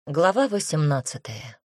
Глава 18.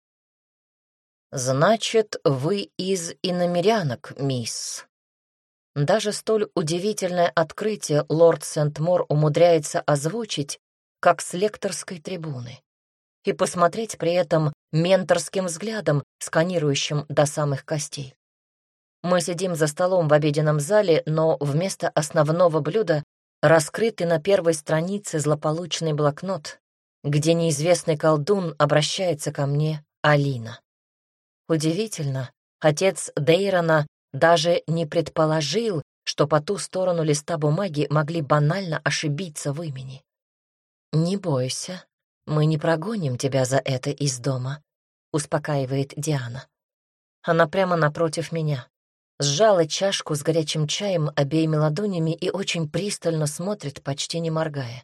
«Значит, вы из иномерянок, мисс». Даже столь удивительное открытие лорд Сент-Мор умудряется озвучить, как с лекторской трибуны, и посмотреть при этом менторским взглядом, сканирующим до самых костей. Мы сидим за столом в обеденном зале, но вместо основного блюда раскрытый на первой странице злополучный блокнот, где неизвестный колдун обращается ко мне, Алина. Удивительно, отец Дейрона даже не предположил, что по ту сторону листа бумаги могли банально ошибиться в имени. «Не бойся, мы не прогоним тебя за это из дома», — успокаивает Диана. Она прямо напротив меня, сжала чашку с горячим чаем обеими ладонями и очень пристально смотрит, почти не моргая.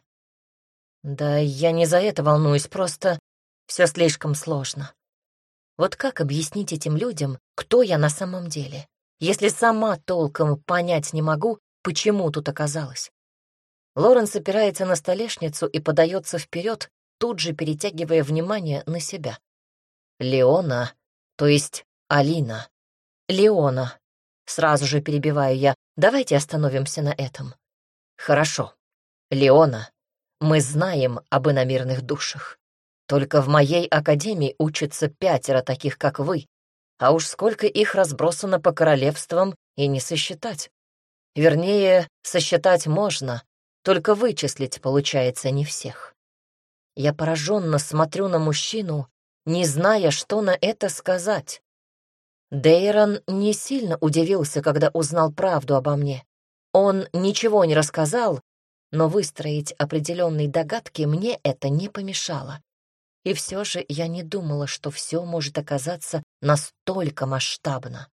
«Да я не за это волнуюсь, просто все слишком сложно. Вот как объяснить этим людям, кто я на самом деле, если сама толком понять не могу, почему тут оказалась?» Лоренс опирается на столешницу и подается вперед, тут же перетягивая внимание на себя. «Леона, то есть Алина. Леона», сразу же перебиваю я, давайте остановимся на этом. «Хорошо. Леона, мы знаем об иномирных душах. Только в моей академии учатся 5 таких, как вы, а уж сколько их разбросано по королевствам и не сосчитать. Вернее, сосчитать можно, только вычислить получается не всех». Я пораженно смотрю на мужчину, не зная, что на это сказать. Дейрон не сильно удивился, когда узнал правду обо мне. Он ничего не рассказал, но выстроить определенные догадки мне это не помешало. И все же я не думала, что все может оказаться настолько масштабно.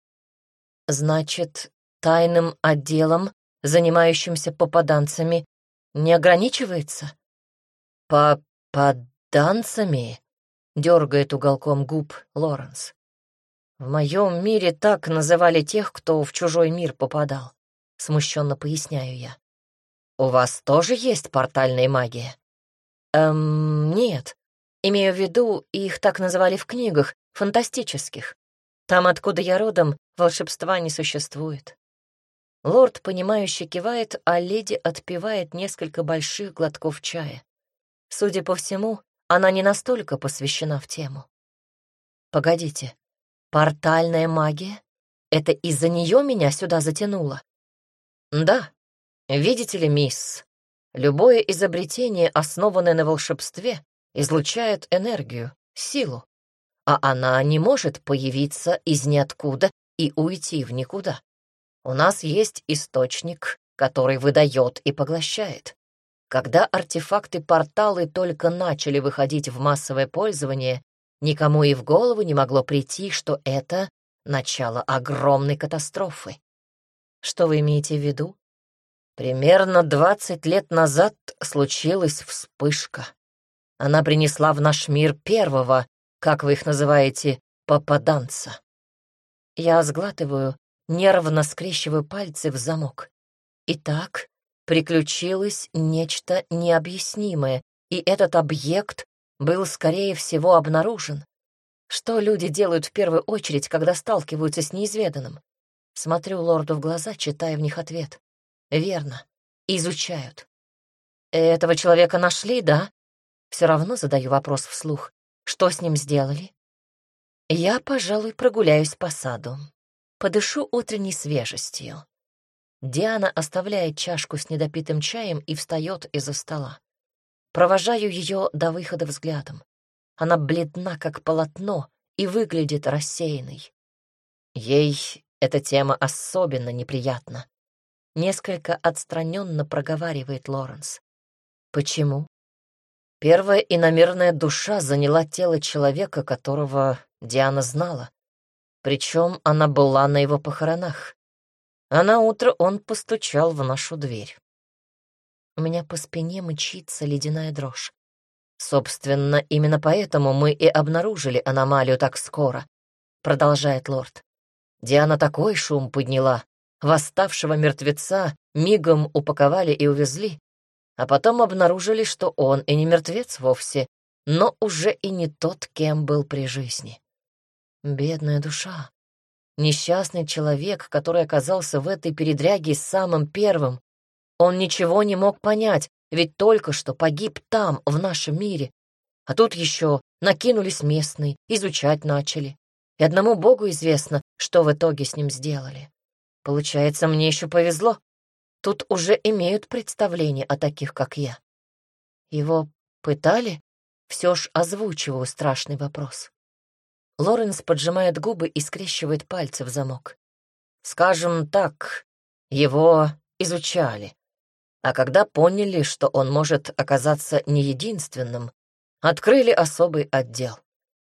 Значит, тайным отделом, занимающимся попаданцами, не ограничивается? Попаданцами? Дергает уголком губ Лоренс. В моем мире так называли тех, кто в чужой мир попадал. Смущенно поясняю я. У вас тоже есть портальная магия? Нет. Имею в виду, их так называли в книгах, фантастических. Там, откуда я родом, волшебства не существует. Лорд, понимающе кивает, а леди отпивает несколько больших глотков чая. Судя по всему, она не настолько посвящена в тему. Погодите, портальная магия? Это из-за нее меня сюда затянуло? Да. Видите ли, мисс, любое изобретение, основанное на волшебстве, излучает энергию, силу, а она не может появиться из ниоткуда и уйти в никуда. У нас есть источник, который выдает и поглощает. Когда артефакты-порталы только начали выходить в массовое пользование, никому и в голову не могло прийти, что это начало огромной катастрофы. Что вы имеете в виду? Примерно 20 лет назад случилась вспышка. Она принесла в наш мир первого, как вы их называете, попаданца. Я сглатываю, нервно скрещиваю пальцы в замок. Итак, приключилось нечто необъяснимое, и этот объект был, скорее всего, обнаружен. Что люди делают в первую очередь, когда сталкиваются с неизведанным? Смотрю лорду в глаза, читая в них ответ. Верно, изучают. Этого человека нашли, да? Все равно задаю вопрос вслух. Что с ним сделали? Я, пожалуй, прогуляюсь по саду. Подышу утренней свежестью. Диана оставляет чашку с недопитым чаем и встает из-за стола. Провожаю ее до выхода взглядом. Она бледна, как полотно, и выглядит рассеянной. Ей эта тема особенно неприятна. Несколько отстраненно проговаривает Лоренс. Почему? Первая иномерная душа заняла тело человека, которого Диана знала. Причем она была на его похоронах. А на утро он постучал в нашу дверь. У меня по спине мчится ледяная дрожь. Собственно, именно поэтому мы и обнаружили аномалию так скоро, продолжает лорд. Диана такой шум подняла. Восставшего мертвеца мигом упаковали и увезли, а потом обнаружили, что он и не мертвец вовсе, но уже и не тот, кем был при жизни. Бедная душа. Несчастный человек, который оказался в этой передряге самым первым. Он ничего не мог понять, ведь только что погиб там, в нашем мире. А тут еще накинулись местные, изучать начали. И одному Богу известно, что в итоге с ним сделали. Получается, мне еще повезло. Тут уже имеют представление о таких, как я. Его пытали? Все ж озвучиваю страшный вопрос. Лоренс поджимает губы и скрещивает пальцы в замок. Скажем так, его изучали. А когда поняли, что он может оказаться не единственным, открыли особый отдел.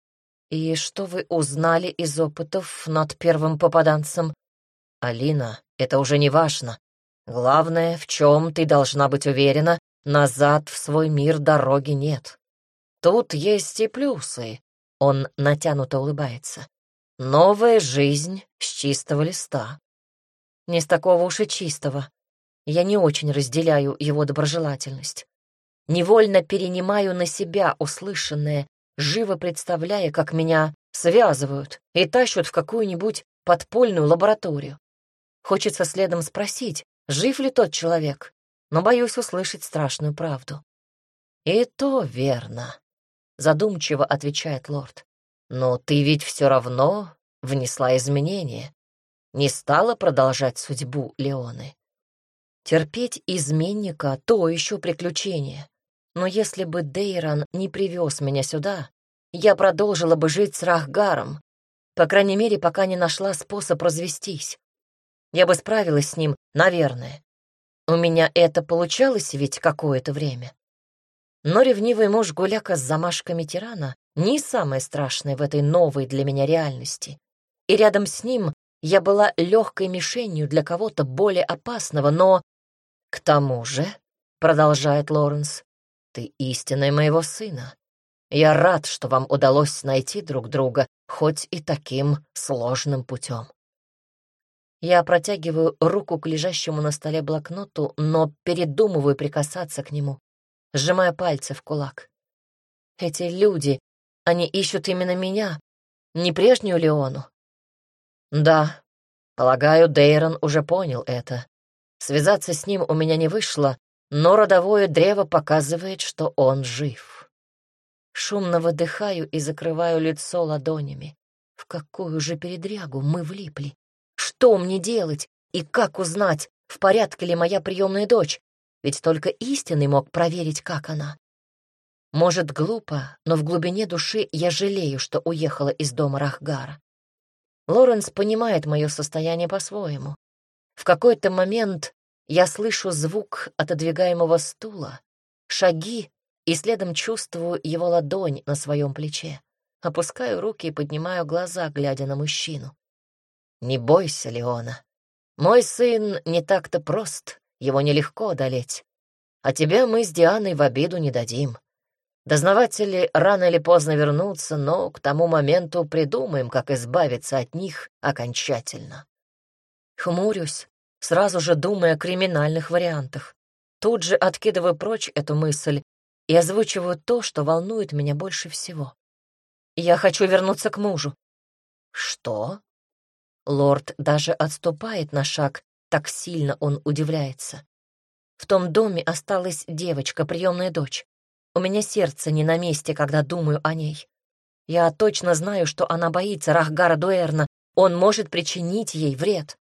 И что вы узнали из опытов над первым попаданцем? Алина, это уже не важно. Главное, в чем ты должна быть уверена, назад в свой мир дороги нет. Тут есть и плюсы. Он натянуто улыбается. Новая жизнь с чистого листа. Не с такого уж и чистого. Я не очень разделяю его доброжелательность. Невольно перенимаю на себя услышанное, живо представляя, как меня связывают и тащат в какую-нибудь подпольную лабораторию. Хочется следом спросить, жив ли тот человек, но боюсь услышать страшную правду. «И то верно», — задумчиво отвечает лорд. «Но ты ведь все равно внесла изменения, не стала продолжать судьбу Леоны. Терпеть изменника — то еще приключение. Но если бы Дейран не привез меня сюда, я продолжила бы жить с Рахгаром, по крайней мере, пока не нашла способ развестись. Я бы справилась с ним, наверное. У меня это получалось ведь какое-то время. Но ревнивый муж гуляка с замашками тирана не самое страшное в этой новой для меня реальности. И рядом с ним я была легкой мишенью для кого-то более опасного, но... «К тому же», — продолжает Лоренс, — «ты истинная моего сына. Я рад, что вам удалось найти друг друга, хоть и таким сложным путем». Я протягиваю руку к лежащему на столе блокноту, но передумываю прикасаться к нему, сжимая пальцы в кулак. Эти люди, они ищут именно меня, не прежнюю Леону. Да, полагаю, Дейрон уже понял это. Связаться с ним у меня не вышло, но родовое древо показывает, что он жив. Шумно выдыхаю и закрываю лицо ладонями. В какую же передрягу мы влипли? Что мне делать и как узнать, в порядке ли моя приемная дочь? Ведь только истинный мог проверить, как она. Может, глупо, но в глубине души я жалею, что уехала из дома Рахгара. Лоренс понимает мое состояние по-своему. В какой-то момент я слышу звук отодвигаемого стула, шаги, и следом чувствую его ладонь на своем плече. Опускаю руки и поднимаю глаза, глядя на мужчину. «Не бойся, Леона. Мой сын не так-то прост, его нелегко одолеть. А тебя мы с Дианой в обиду не дадим. Дознаватели рано или поздно вернутся, но к тому моменту придумаем, как избавиться от них окончательно». Хмурюсь, сразу же думая о криминальных вариантах. Тут же откидываю прочь эту мысль и озвучиваю то, что волнует меня больше всего. Я хочу вернуться к мужу. Что? Лорд даже отступает на шаг, так сильно он удивляется. В том доме осталась девочка, приемная дочь. У меня сердце не на месте, когда думаю о ней. Я точно знаю, что она боится Рахгара Дуэрна, он может причинить ей вред.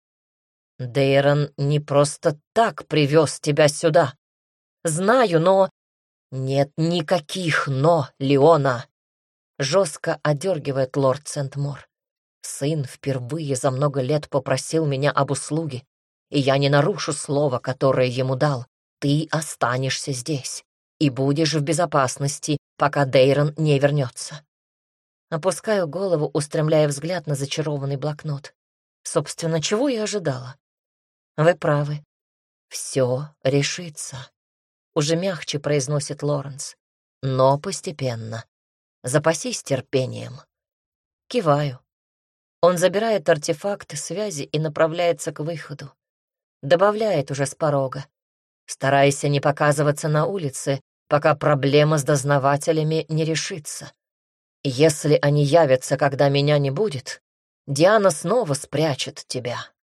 Дейрон не просто так привез тебя сюда. Знаю, но... Нет никаких «но», Леона. Жестко одергивает лорд Сент-Мор. Сын впервые за много лет попросил меня об услуге, и я не нарушу слова, которое ему дал. Ты останешься здесь и будешь в безопасности, пока Дейрон не вернется. Опускаю голову, устремляя взгляд на зачарованный блокнот. Собственно, чего я ожидала? Вы правы. Все решится. Уже мягче произносит Лоренс. Но постепенно. Запасись терпением. Киваю. Он забирает артефакт связи и направляется к выходу. Добавляет уже с порога. Старайся не показываться на улице, пока проблема с дознавателями не решится. Если они явятся, когда меня не будет, Диана снова спрячет тебя.